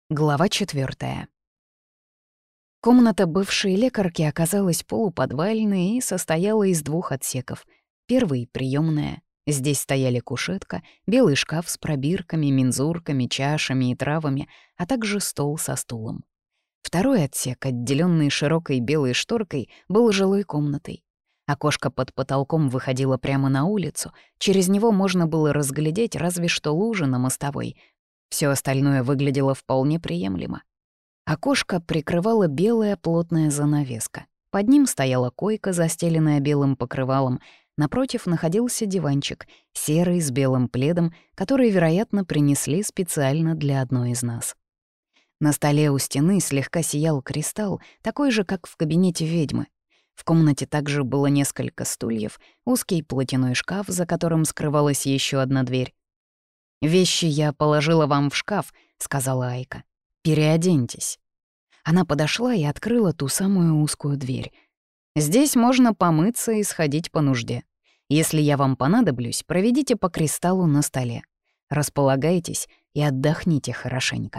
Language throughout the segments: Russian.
Глава 4. Комната бывшей лекарки оказалась полуподвальной и состояла из двух отсеков. Первый — приёмная. Здесь стояли кушетка, белый шкаф с пробирками, мензурками, чашами и травами, а также стол со стулом. Второй отсек, отделённый широкой белой шторкой, был жилой комнатой. Окошко под потолком выходило прямо на улицу, через него можно было разглядеть разве что лужи на мостовой. Всё остальное выглядело вполне приемлемо. Окошко прикрывала белая плотная занавеска. Под ним стояла койка, застеленная белым покрывалом. Напротив находился диванчик, серый, с белым пледом, который, вероятно, принесли специально для одной из нас. На столе у стены слегка сиял кристалл, такой же, как в кабинете ведьмы. В комнате также было несколько стульев, узкий платяной шкаф, за которым скрывалась еще одна дверь. «Вещи я положила вам в шкаф», — сказала Айка. «Переоденьтесь». Она подошла и открыла ту самую узкую дверь. «Здесь можно помыться и сходить по нужде. Если я вам понадоблюсь, проведите по кристаллу на столе. Располагайтесь и отдохните хорошенько».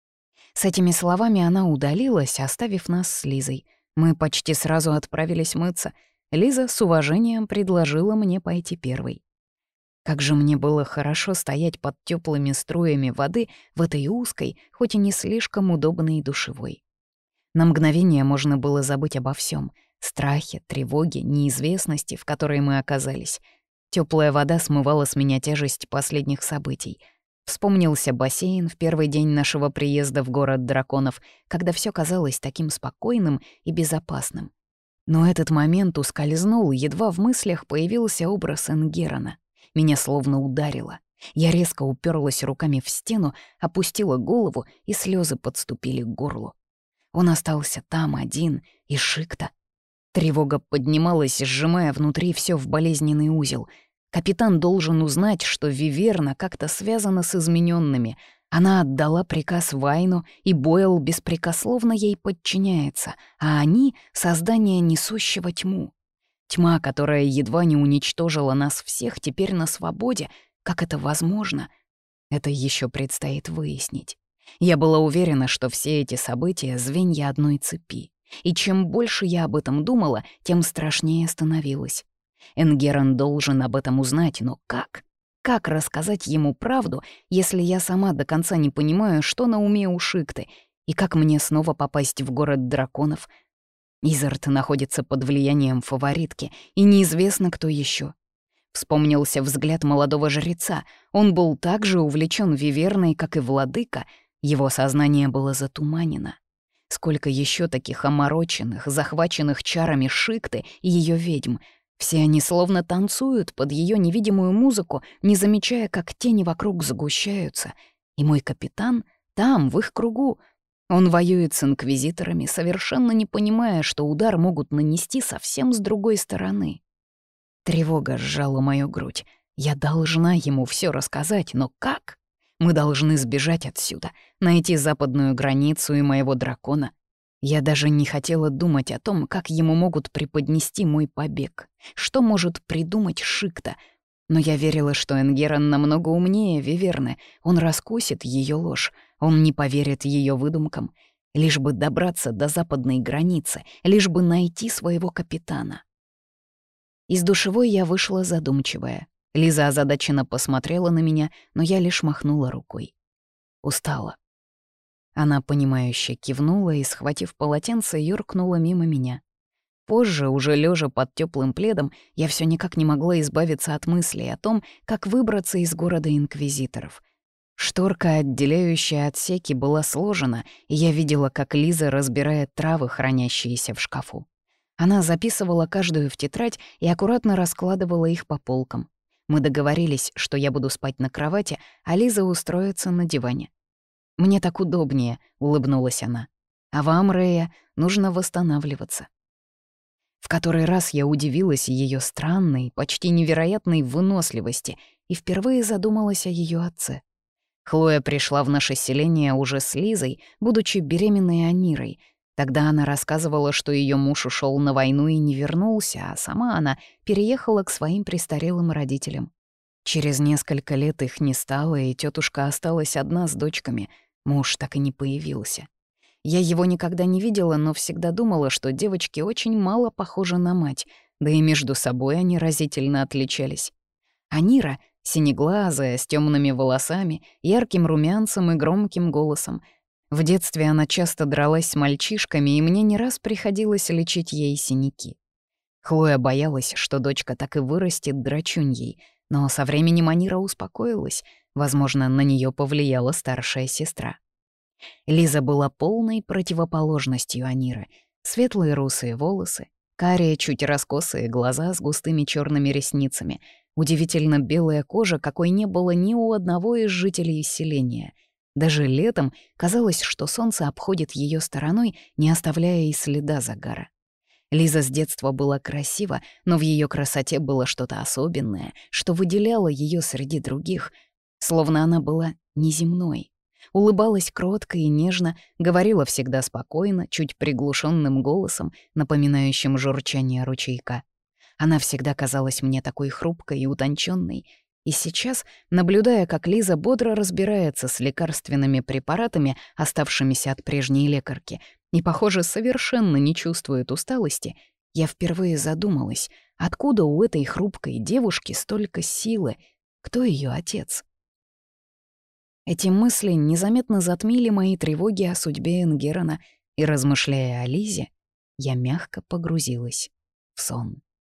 С этими словами она удалилась, оставив нас с Лизой. Мы почти сразу отправились мыться. Лиза с уважением предложила мне пойти первой. Как же мне было хорошо стоять под теплыми струями воды в этой узкой, хоть и не слишком удобной душевой. На мгновение можно было забыть обо всем: страхе, тревоге, неизвестности, в которой мы оказались. Теплая вода смывала с меня тяжесть последних событий. Вспомнился бассейн в первый день нашего приезда в город драконов, когда все казалось таким спокойным и безопасным. Но этот момент ускользнул, едва в мыслях появился образ Энгерона. Меня словно ударило. Я резко уперлась руками в стену, опустила голову, и слезы подступили к горлу. Он остался там один, и Шикта. Тревога поднималась, сжимая внутри все в болезненный узел. Капитан должен узнать, что Виверна как-то связана с измененными. Она отдала приказ Вайну, и Бойл беспрекословно ей подчиняется, а они — создание несущего тьму. Тьма, которая едва не уничтожила нас всех, теперь на свободе. Как это возможно? Это еще предстоит выяснить. Я была уверена, что все эти события — звенья одной цепи. И чем больше я об этом думала, тем страшнее становилось. Энгерон должен об этом узнать, но как? Как рассказать ему правду, если я сама до конца не понимаю, что на уме у Шикты, и как мне снова попасть в город драконов? Изард находится под влиянием фаворитки, и неизвестно, кто еще. Вспомнился взгляд молодого жреца. Он был так же увлечен Виверной, как и владыка. Его сознание было затуманено. Сколько еще таких омороченных, захваченных чарами Шикты и ее ведьм. Все они словно танцуют под ее невидимую музыку, не замечая, как тени вокруг сгущаются. И мой капитан там, в их кругу. Он воюет с инквизиторами, совершенно не понимая, что удар могут нанести совсем с другой стороны. Тревога сжала мою грудь. Я должна ему все рассказать, но как? Мы должны сбежать отсюда, найти западную границу и моего дракона. Я даже не хотела думать о том, как ему могут преподнести мой побег, что может придумать Шикта. Но я верила, что Энгерон намного умнее Виверны. Он раскусит ее ложь, он не поверит ее выдумкам. Лишь бы добраться до западной границы, лишь бы найти своего капитана. Из душевой я вышла задумчивая. Лиза озадаченно посмотрела на меня, но я лишь махнула рукой. Устала. Она, понимающе кивнула и, схватив полотенце, юркнула мимо меня. Позже, уже лежа под теплым пледом, я все никак не могла избавиться от мыслей о том, как выбраться из города инквизиторов. Шторка, отделяющая отсеки, была сложена, и я видела, как Лиза разбирает травы, хранящиеся в шкафу. Она записывала каждую в тетрадь и аккуратно раскладывала их по полкам. Мы договорились, что я буду спать на кровати, а Лиза устроится на диване. «Мне так удобнее», — улыбнулась она. «А вам, Рея, нужно восстанавливаться». В который раз я удивилась ее странной, почти невероятной выносливости и впервые задумалась о ее отце. Хлоя пришла в наше селение уже с Лизой, будучи беременной Анирой. Тогда она рассказывала, что ее муж ушел на войну и не вернулся, а сама она переехала к своим престарелым родителям. Через несколько лет их не стало, и тетушка осталась одна с дочками. Муж так и не появился. Я его никогда не видела, но всегда думала, что девочки очень мало похожи на мать, да и между собой они разительно отличались. А Нира, синеглазая, с темными волосами, ярким румянцем и громким голосом. В детстве она часто дралась с мальчишками, и мне не раз приходилось лечить ей синяки. Хлоя боялась, что дочка так и вырастет драчуньей, но со временем Анира успокоилась, возможно, на нее повлияла старшая сестра. Лиза была полной противоположностью Аниры. Светлые русые волосы, карие, чуть раскосые глаза с густыми черными ресницами, удивительно белая кожа, какой не было ни у одного из жителей селения. Даже летом казалось, что солнце обходит ее стороной, не оставляя и следа загара. Лиза с детства была красива, но в ее красоте было что-то особенное, что выделяло ее среди других, словно она была неземной. Улыбалась кротко и нежно, говорила всегда спокойно, чуть приглушенным голосом, напоминающим журчание ручейка. Она всегда казалась мне такой хрупкой и утонченной. И сейчас, наблюдая, как Лиза бодро разбирается с лекарственными препаратами, оставшимися от прежней лекарки, и, похоже, совершенно не чувствует усталости, я впервые задумалась, откуда у этой хрупкой девушки столько силы, кто ее отец. Эти мысли незаметно затмили мои тревоги о судьбе Энгерона, и, размышляя о Лизе, я мягко погрузилась в сон.